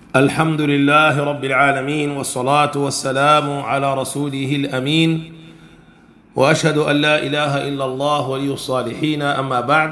الحمد لله رب العالمين، والصلاة والسلام على رسوله الأمين، وأشهد أن لا إله إلا الله ولي الصالحين. أما بعد،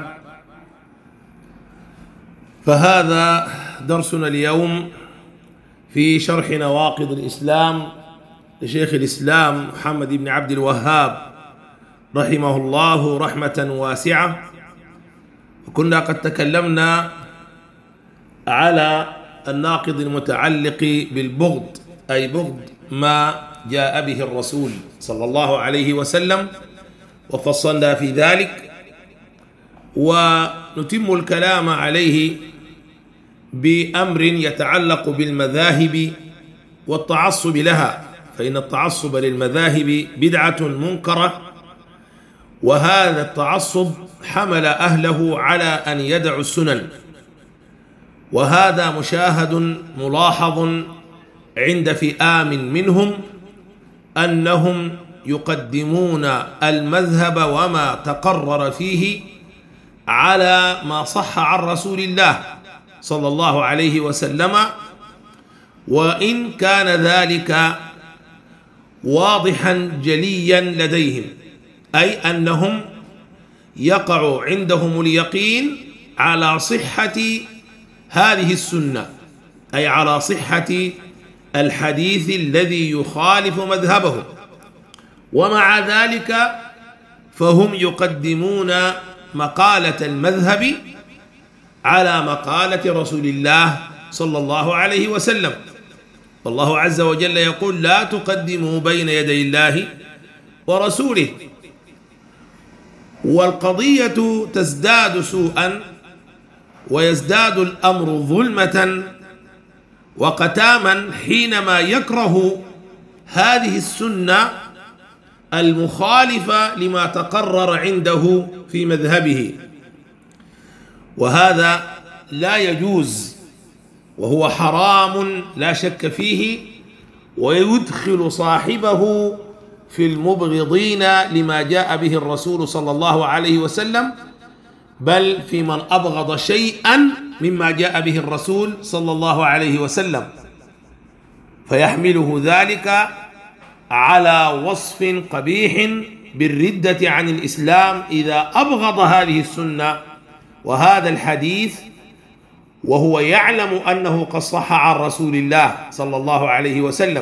فهذا درسنا اليوم في شرح نواقض الإسلام لشيخ الإسلام محمد بن عبد الوهاب رحمه الله رحمة واسعة. وكنا قد تكلمنا على الناقض المتعلق بالبغض، أي بغض ما جاء به الرسول صلى الله عليه وسلم، وفصلنا في ذلك، ونتم الكلام عليه بأمر يتعلق بالمذاهب والتعصب لها، فإن التعصب للمذاهب بدعة منكرة، وهذا التعصب حمل أهله على أن يدعوا السنن، وهذا مشاهد ملاحظ عند فئام منهم أنهم يقدمون المذهب وما تقرر فيه على ما صح عن رسول الله صلى الله عليه وسلم، وإن كان ذلك واضحا جليا لديهم، أي أنهم يقع عندهم اليقين على صحة هذه السنة، أي على صحة الحديث الذي يخالف مذهبه، ومع ذلك فهم يقدمون مقالة المذهب على مقالة رسول الله صلى الله عليه وسلم. والله عز وجل يقول: لا تقدموا بين يدي الله ورسوله. والقضية تزداد سوءا ويزداد الأمر ظلمة وقتاما حينما يكره هذه السنة المخالفة لما تقرر عنده في مذهبه، وهذا لا يجوز، وهو حرام لا شك فيه، ويدخل صاحبه في المبغضين لما جاء به الرسول صلى الله عليه وسلم، بل في من أبغض شيئا مما جاء به الرسول صلى الله عليه وسلم، فيحمله ذلك على وصف قبيح بالردة عن الإسلام إذا أبغض هذه السنة وهذا الحديث، وهو يعلم أنه قد صح عن رسول الله صلى الله عليه وسلم.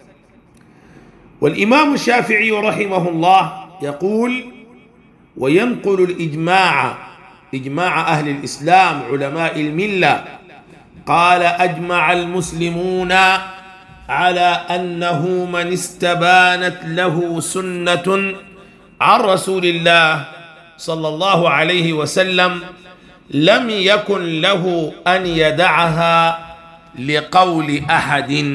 والإمام الشافعي رحمه الله يقول: وينقل الإجماع، إجماع أهل الإسلام علماء الملة، قال: أجمع المسلمون على أنه من استبانت له سنة عن رسول الله صلى الله عليه وسلم لم يكن له أن يدعها لقول أحد.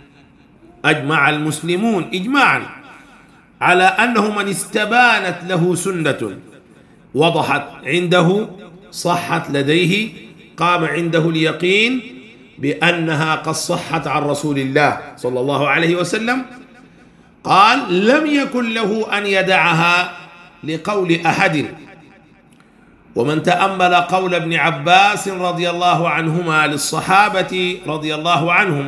أجمع المسلمون إجماعا على أنه من استبانت له سنة، وضحت عنده، صحت لديه، قام عنده اليقين بأنها قد صحت عن رسول الله صلى الله عليه وسلم، قال: لم يكن له أن يدعها لقول أحد. ومن تأمل قول ابن عباس رضي الله عنهما للصحابة رضي الله عنهم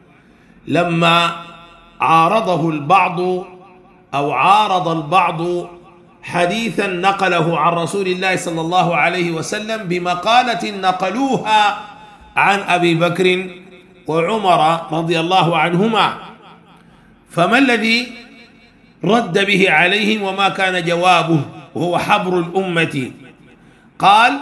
لما عارضه البعض أو عارض البعض حديثا نقله عن رسول الله صلى الله عليه وسلم بمقالة نقلوها عن أبي بكر وعمر رضي الله عنهما، فما الذي رد به عليهم وما كان جوابه وهو حبر الأمة؟ قال: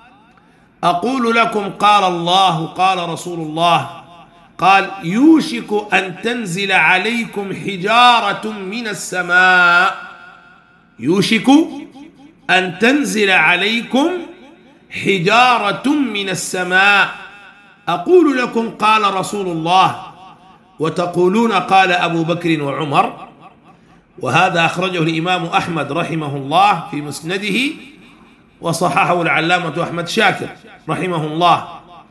أقول لكم قال الله قال رسول الله، قال: يوشك أن تنزل عليكم حجارة من السماء، يوشك أن تنزل عليكم حجارة من السماء، أقول لكم قال رسول الله وتقولون قال أبو بكر وعمر. وهذا أخرجه الإمام أحمد رحمه الله في مسنده، وصححه العلامة أحمد شاكر رحمه الله.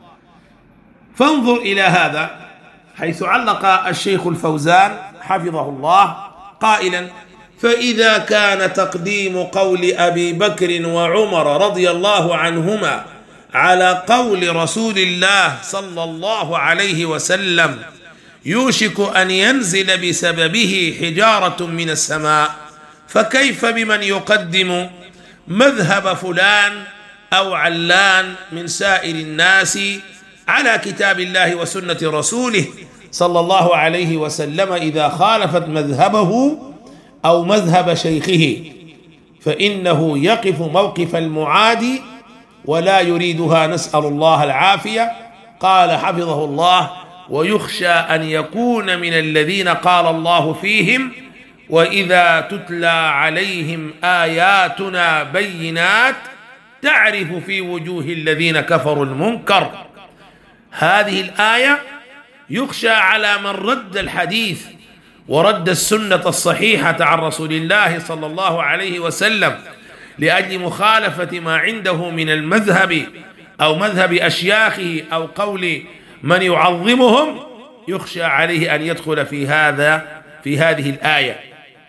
فانظر إلى هذا، حيث علق الشيخ الفوزان حفظه الله قائلا: فإذا كان تقديم قول أبي بكر وعمر رضي الله عنهما على قول رسول الله صلى الله عليه وسلم يوشك أن ينزل بسببه حجارة من السماء، فكيف بمن يقدم مذهب فلان أو علان من سائر الناس على كتاب الله وسنة رسوله صلى الله عليه وسلم إذا خالفت مذهبه أو مذهب شيخه، فإنه يقف موقف المعادي ولا يريدها، نسأل الله العافية. قال حفظه الله: ويخشى أن يكون من الذين قال الله فيهم: وإذا تتلى عليهم آياتنا بينات تعرف في وجوه الذين كفروا المنكر. هذه الآية يخشى على من رد الحديث ورد السنة الصحيحة عن رسول الله صلى الله عليه وسلم لأجل مخالفة ما عنده من المذهب أو مذهب أشياخه أو قول من يعظمهم، يخشى عليه أن يدخل في هذه الآية،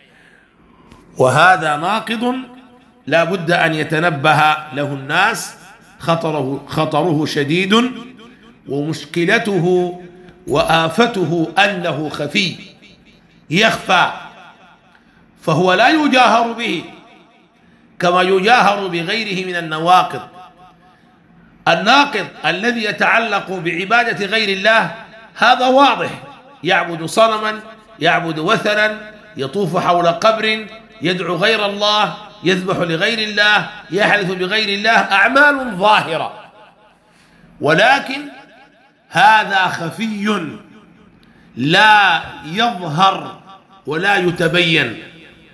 وهذا ناقض لا بد أن يتنبه له الناس. خطره شديد، ومشكلته وآفته أنه خفي يخفى، فهو لا يجاهر به كما يجاهر بغيره من النواقض. الناقض الذي يتعلق بعبادة غير الله هذا واضح، يعبد صنما، يعبد وثنا، يطوف حول قبر، يدعو غير الله، يذبح لغير الله، يحلف بغير الله، أعمال ظاهرة. ولكن هذا خفي لا يظهر ولا يتبين،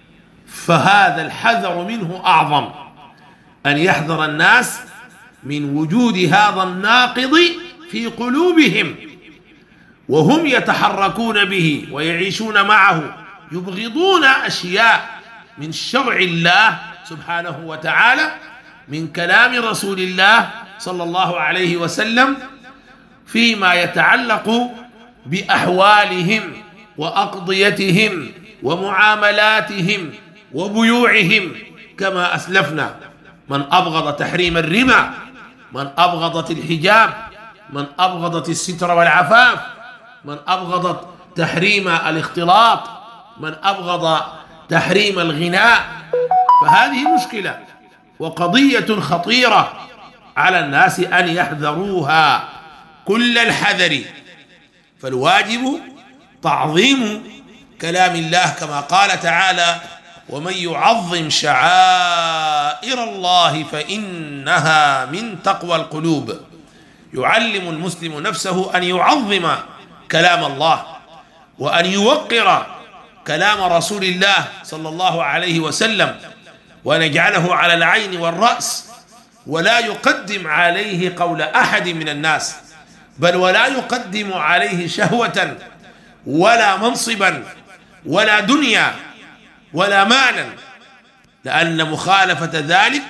فهذا الحذر منه أعظم، أن يحذر الناس من وجود هذا الناقض في قلوبهم وهم يتحركون به ويعيشون معه، يبغضون أشياء من شرع الله سبحانه وتعالى، من كلام رسول الله صلى الله عليه وسلم فيما يتعلق بأحوالهم وأقضيتهم ومعاملاتهم وبيوعهم. كما أسلفنا، من أبغض تحريم الربا، من أبغضت الحجاب، من أبغضت الستر والعفاف، من أبغضت تحريم الاختلاط، من أبغض تحريم الغناء، فهذه مشكلة وقضية خطيرة على الناس أن يحذروها كل الحذر. فالواجب تعظيم كلام الله كما قال تعالى: ومن يعظم شعائر الله فإنها من تقوى القلوب. يعلم المسلم نفسه أن يعظم كلام الله وأن يوقر كلام رسول الله صلى الله عليه وسلم، وأن يجعله على العين والرأس، ولا يقدم عليه قول أحد من الناس، بل ولا يقدم عليه شهوة ولا منصبا ولا دنيا ولا مالا، لأن مخالفة ذلك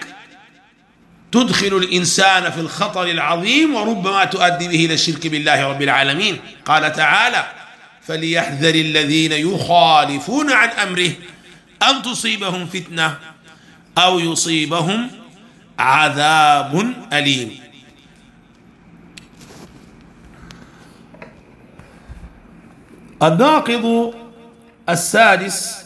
تدخل الإنسان في الخطر العظيم، وربما تؤدي به إلى الشرك بالله رب العالمين. قال تعالى: فليحذر الذين يخالفون عن أمره أن تصيبهم فتنة أو يصيبهم عذاب أليم. الناقض السادس،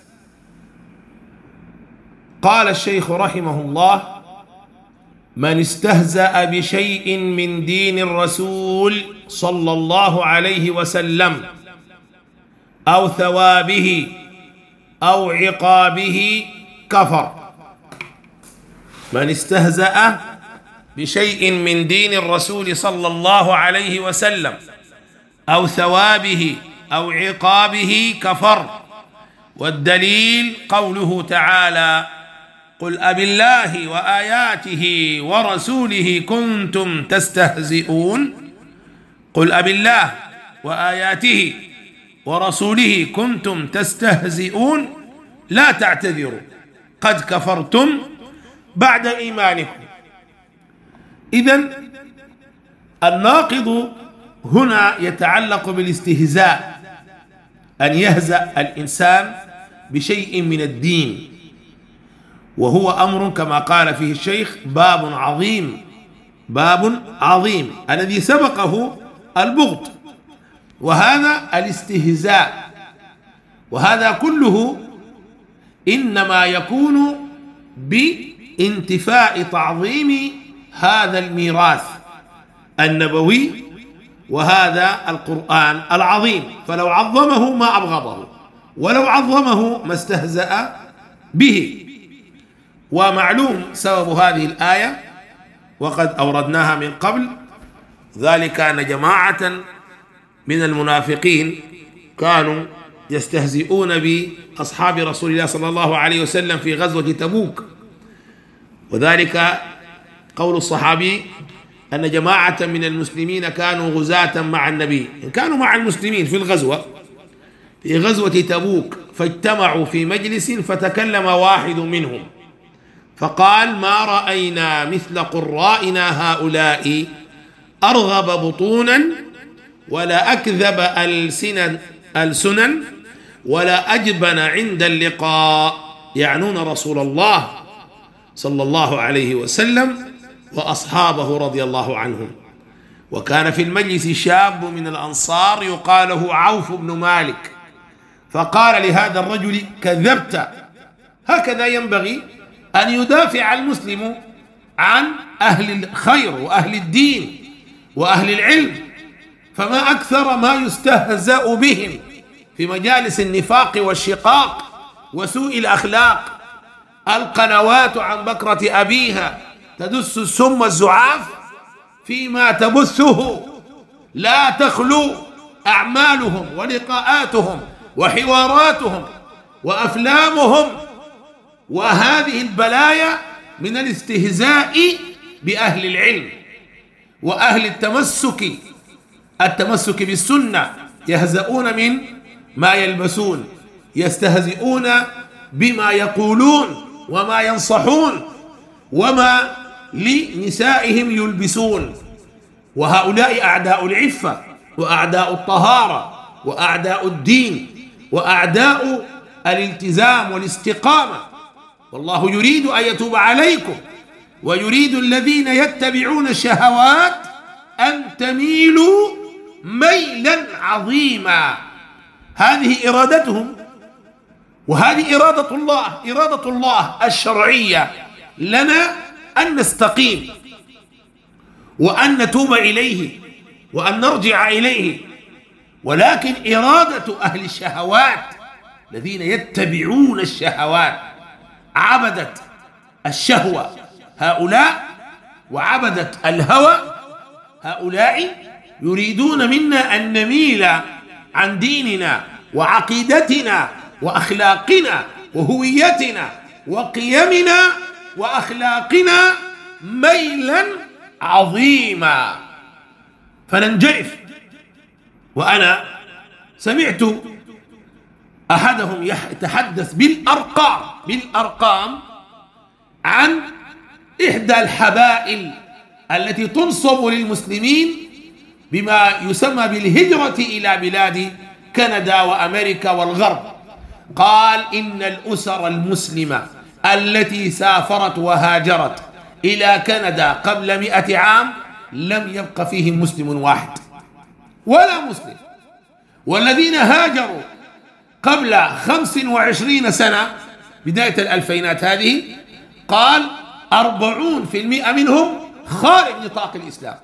قال الشيخ رحمه الله: من استهزأ بشيء من دين الرسول صلى الله عليه وسلم أو ثوابه أو عقابه كفر. من استهزأ بشيء من دين الرسول صلى الله عليه وسلم أو ثوابه أو عقابه كفر. والدليل قوله تعالى: قل أبالله وآياته ورسوله كنتم تستهزئون. قل أبالله وآياته ورسوله كنتم تستهزئون لا تعتذروا قد كفرتم بعد إيمانكم. إذن الناقض هنا يتعلق بالاستهزاء، أن يهزأ الإنسان بشيء من الدين، وهو أمر كما قال فيه الشيخ باب عظيم باب عظيم الذي سبقه البغض، وهذا الاستهزاء، وهذا كله إنما يكون بانتفاء تعظيم هذا الميراث النبوي وهذا القرآن العظيم. فلو عظمه ما أبغضه، ولو عظمه ما استهزأ به. ومعلوم سبب هذه الآية وقد أوردناها من قبل، ذلك أن جماعة من المنافقين كانوا يستهزئون بأصحاب رسول الله صلى الله عليه وسلم في غزوة تبوك، وذلك قول الصحابي أن جماعة من المسلمين كانوا غزاة مع النبي، كانوا مع المسلمين في الغزوة، في غزوة تبوك، فاجتمعوا في مجلس فتكلم واحد منهم فقال: ما رأينا مثل قرائنا هؤلاء أرغب بطونا ولا أكذب ألسنا ولا أجبن عند اللقاء، يعنون رسول الله صلى الله عليه وسلم وأصحابه رضي الله عنهم. وكان في المجلس شاب من الأنصار يقال له عوف بن مالك، فقال لهذا الرجل: كذبت، هكذا ينبغي أن يدافع المسلم عن أهل الخير وأهل الدين وأهل العلم، فما أكثر ما يستهزأ بهم في مجالس النفاق والشقاق وسوء الأخلاق. القنوات عن بكرة أبيها تدس السم الزعاف فيما تبثه، لا تخلو أعمالهم ولقاءاتهم وحواراتهم وأفلامهم وهذه البلايا من الاستهزاء بأهل العلم وأهل التمسك بالسنة. يهزؤون من ما يلبسون، يستهزئون بما يقولون وما ينصحون وما لنسائهم يلبسون. وهؤلاء أعداء العفة وأعداء الطهارة وأعداء الدين وأعداء الالتزام والاستقامة. والله يريد أن يتوب عليكم ويريد الذين يتبعون الشهوات أن تميلوا ميلا عظيما. هذه إرادتهم، وهذه إرادة الله الشرعية لنا أن نستقيم وأن نتوب إليه وأن نرجع إليه. ولكن إرادة أهل الشهوات الذين يتبعون الشهوات، عبدة الشهوة هؤلاء وعبدة الهوى هؤلاء، يريدون منا أن نميل عن ديننا وعقيدتنا وأخلاقنا وهويتنا وقيمنا وأخلاقنا ميلا عظيما فننجرف. وأنا سمعت أحدهم يتحدث بالأرقام عن إحدى الحبائل التي تنصب للمسلمين بما يسمى بالهجرة إلى بلاد كندا وأمريكا والغرب. قال: إن الأسر المسلمة التي سافرت وهاجرت إلى كندا قبل 100 عام لم يبق فيهم مسلم واحد ولا مسلم، والذين هاجروا قبل 25 سنة بداية الألفينات هذه قال 40% منهم خارج نطاق الإسلام.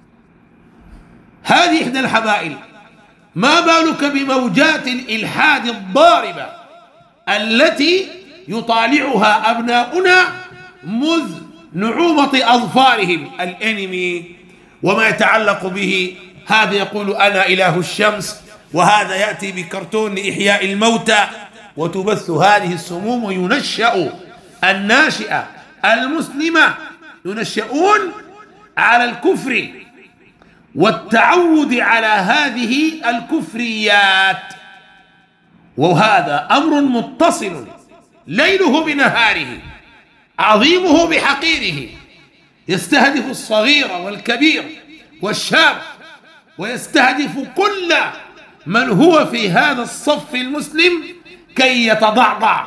هذه إحدى الحبائل. ما بالك بموجات الإلحاد الضاربة التي يطالعها أبناؤنا مذ نعومة أظفارهم، الأنمي وما يتعلق به. هذا يقول أنا إله الشمس، وهذا يأتي بكرتون لإحياء الموتى، وتبث هذه السموم، وينشأ الناشئة المسلمة ينشؤون على الكفر والتعود على هذه الكفريات. وهذا أمر متصل ليله بنهاره، عظيمه بحقيره، يستهدف الصغير والكبير والشاب، ويستهدف كل من هو في هذا الصف المسلم كي يتضعضع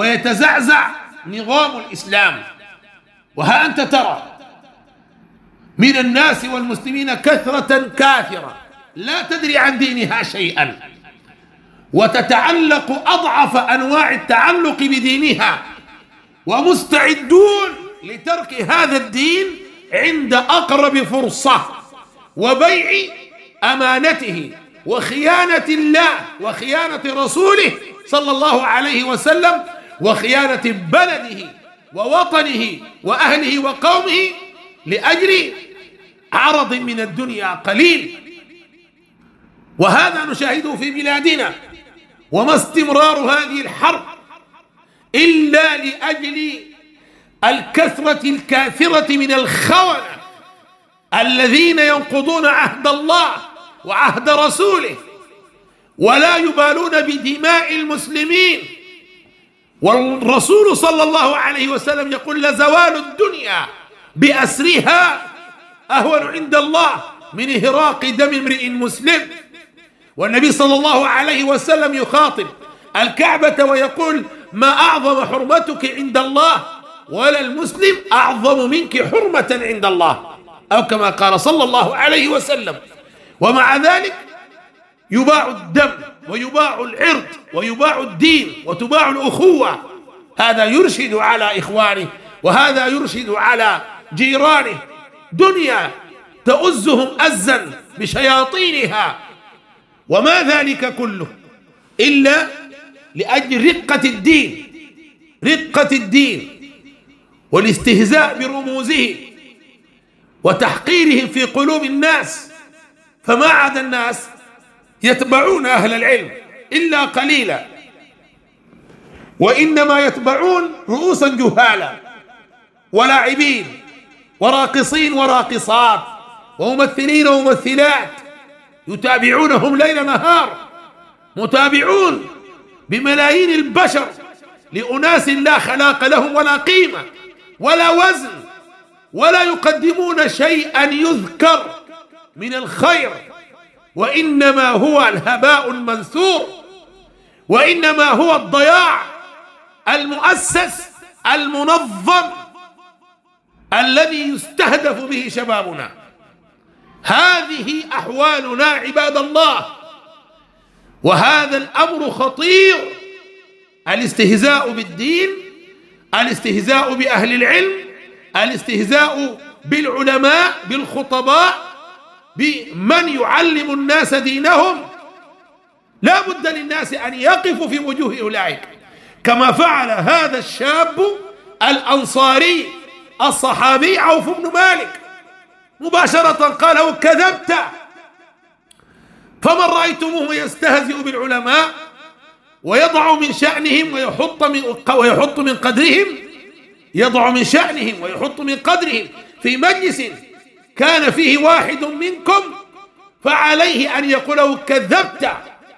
ويتزعزع نظام الإسلام. وها أنت ترى من الناس والمسلمين كثرة كاثرة لا تدري عن دينها شيئا، وتتعلق أضعف أنواع التعلق بدينها، ومستعدون لترك هذا الدين عند أقرب فرصة، وبيع أمانته وخيانة الله وخيانة رسوله صلى الله عليه وسلم، وخيانة بلده ووطنه وأهله وقومه لأجل عرض من الدنيا قليل. وهذا نشاهده في بلادنا. وما استمرار هذه الحرب إلا لأجل الكثرة الكاثرة من الخونة الذين ينقضون عهد الله وعهد رسوله ولا يبالون بدماء المسلمين. والرسول صلى الله عليه وسلم يقول: لزوال الدنيا بأسرها أهون عند الله من إهراق دم امرئ مسلم. والنبي صلى الله عليه وسلم يخاطب الكعبة ويقول: ما أعظم حرمتك عند الله، ولا المسلم أعظم منك حرمة عند الله، أو كما قال صلى الله عليه وسلم. ومع ذلك يباع الدم ويباع العرض ويباع الدين وتباع الأخوة. هذا يرشد على إخوانه، وهذا يرشد على جيرانه. دنيا تؤزهم أزا بشياطينها، وما ذلك كله إلا لأجل رقة الدين والاستهزاء برموزه وتحقيرهم في قلوب الناس. فما عاد الناس يتبعون أهل العلم إلا قليلا، وإنما يتبعون رؤوسا جهالا ولاعبين وراقصين وراقصات وممثلين وممثلات يتابعونهم ليل نهار، متابعون بملايين البشر لأناس لا خلاق لهم ولا قيمة ولا وزن، ولا يقدمون شيئا يذكر من الخير، وإنما هو الهباء المنثور، وإنما هو الضياع المؤسس المنظم الذي يستهدف به شبابنا. هذه أحوالنا عباد الله، وهذا الأمر خطير. الاستهزاء بالدين، الاستهزاء بأهل العلم، الاستهزاء بالعلماء بالخطباء بمن يعلم الناس دينهم. لا بد للناس أن يقفوا في وجوه أولئك، كما فعل هذا الشاب الأنصاري الصحابي عوف بن مالك مباشرة. قال له: كذبت، فمن رأيتموه يستهزئ بالعلماء ويضع من شأنهم ويحط من قدرهم، يضع من شأنهم ويحط من قدرهم في مجلس كان فيه واحد منكم، فعليه أن يقول له: كذبت.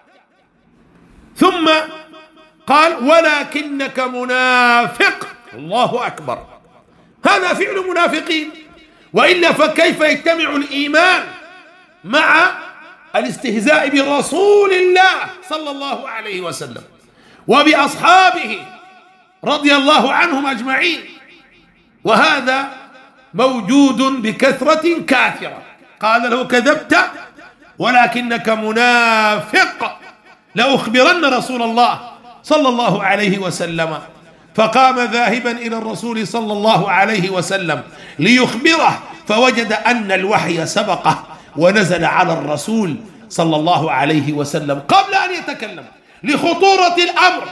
ثم قال: ولكنك منافق. الله أكبر، هذا فعل منافقين، وإلا فكيف يجتمع الإيمان مع الاستهزاء برسول الله صلى الله عليه وسلم وبأصحابه رضي الله عنهم أجمعين؟ وهذا موجود بكثرة كاثرة. قال له: كذبت ولكنك منافق، لأخبرن رسول الله صلى الله عليه وسلم. فقام ذاهبا إلى الرسول صلى الله عليه وسلم ليخبره، فوجد أن الوحي سبقه ونزل على الرسول صلى الله عليه وسلم قبل أن يتكلم، لخطورة الأمر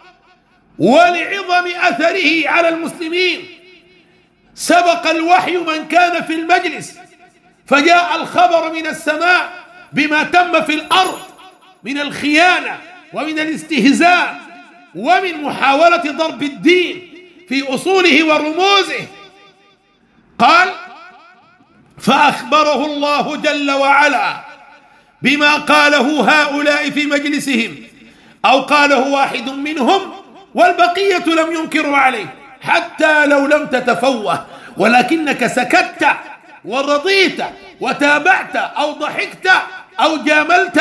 ولعظم أثره على المسلمين. سبق الوحي من كان في المجلس، فجاء الخبر من السماء بما تم في الأرض من الخيانة ومن الاستهزاء ومن محاولة ضرب الدين في أصوله ورموزه. قال: فأخبره الله جل وعلا بما قاله هؤلاء في مجلسهم، أو قاله واحد منهم والبقية لم ينكروا عليه، حتى لو لم تتفوه ولكنك سكت ورضيت وتابعت أو ضحكت أو جاملت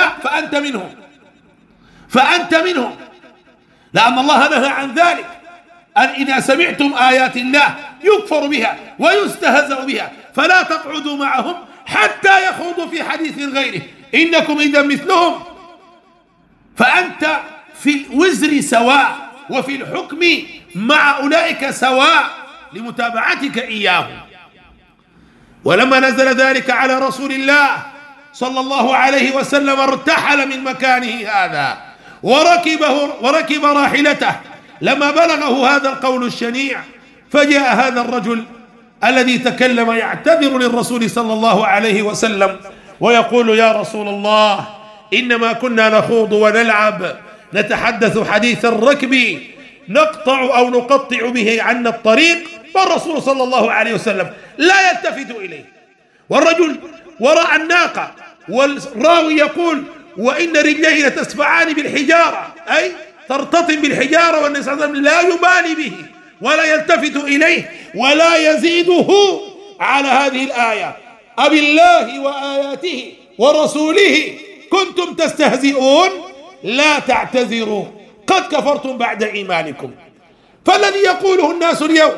فأنت منهم، لأن الله نهى عن ذلك، أن إذا سمعتم آيات الله يكفر بها ويستهزأ بها فلا تقعدوا معهم حتى يخوضوا في حديث غيره إنكم إذا مثلهم. فأنت في الوزر سواء وفي الحكم مع أولئك سواء لمتابعتك إياهم. ولما نزل ذلك على رسول الله صلى الله عليه وسلم ارتحل من مكانه هذا وركب راحلته لما بلغه هذا القول الشنيع. فجاء هذا الرجل الذي تكلم يعتذر للرسول صلى الله عليه وسلم ويقول: يا رسول الله، إنما كنا نخوض ونلعب، نتحدث حديث الركب نقطع أو نقطع به عنا الطريق. والرسول صلى الله عليه وسلم لا يلتفت إليه، والرجل وراء الناقة، والراوي يقول: وإن رجليه لتسفعان بالحجارة، أي ترتطم بالحجارة، والنبي صلى الله عليه وسلم لا يبالي به ولا يلتفت إليه ولا يزيده على هذه الآية: أبالله وآياته ورسوله كنتم تستهزئون لا تعتذروا قد كفرتم بعد إيمانكم. فالذي يقوله الناس اليوم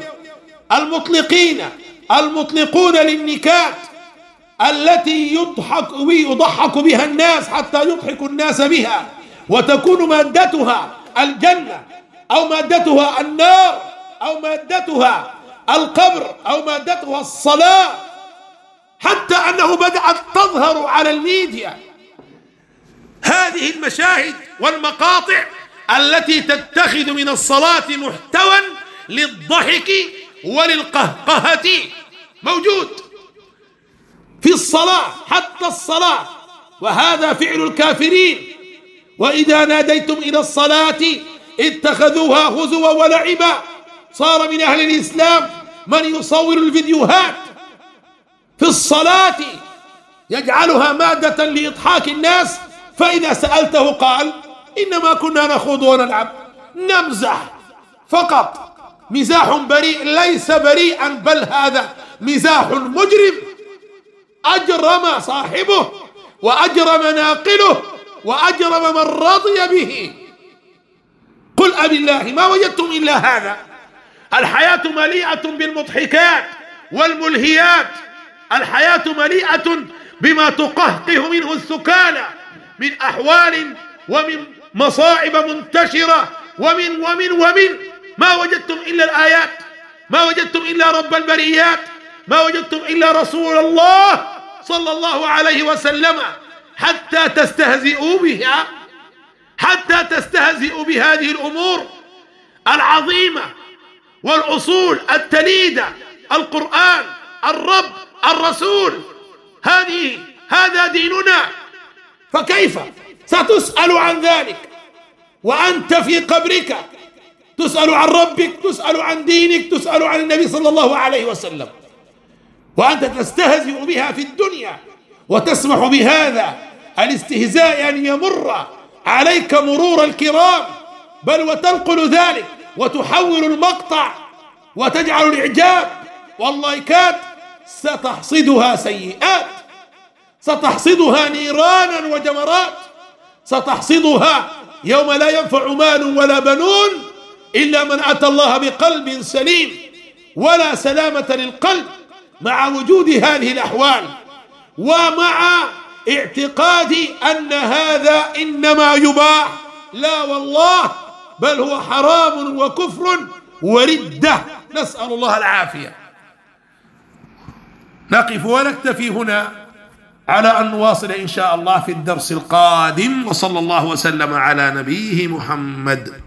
المطلقون للنكات التي يضحك بها الناس حتى يضحك الناس بها، وتكون مادتها الجنة أو مادتها النار أو مادتها القبر أو مادتها الصلاة، حتى أنه بدأت تظهر على الميديا هذه المشاهد والمقاطع التي تتخذ من الصلاة محتوى للضحك وللقهقهة، موجود في الصلاة حتى الصلاة، وهذا فعل الكافرين. وإذا ناديتم إلى الصلاة اتخذوها هزوا ولعبا. صار من أهل الإسلام من يصور الفيديوهات في الصلاة يجعلها مادة لإضحاك الناس، فإذا سألته قال: إنما كنا نخوض ونلعب، نمزح فقط، مزاح بريء ليس بريئا، بل هذا مزاح مجرم أجرم صاحبه وأجرم ناقله وأجرم من رضي به. قل أبالله ما وجدتم إلا هذا. الحياة مليئة بالمضحكات والملهيات، الحياة مليئة بما تقهقه منه الثكالى من أحوال ومن مصائب منتشرة ومن ما وجدتم إلا الآيات، ما وجدتم إلا رب البريات، ما وجدتم إلا رسول الله صلى الله عليه وسلم، حتى تستهزئوا بها، حتى تستهزئوا بهذه الأمور العظيمة والأصول التليدة: القرآن، الرب، الرسول، هذا ديننا. فكيف ستسأل عن ذلك وأنت في قبرك؟ تسأل عن ربك، تسأل عن دينك، تسأل عن النبي صلى الله عليه وسلم، وأنت تستهزئ بها في الدنيا وتسمح بهذا الاستهزاء أن يمر عليك مرور الكرام، بل وتنقل ذلك وتحول المقطع وتجعل الإعجاب واللايكات. ستحصدها سيئات، ستحصدها نيرانا وجمرات، ستحصدها يوم لا ينفع مال ولا بنون إلا من أتى الله بقلب سليم، ولا سلامة للقلب مع وجود هذه الأحوال، ومع اعتقاد أن هذا إنما يباح. لا والله، بل هو حرام وكفر وردة، نسأل الله العافية. نقف ونكتفي هنا على أن نواصل إن شاء الله في الدرس القادم، وصلى الله وسلم على نبيه محمد.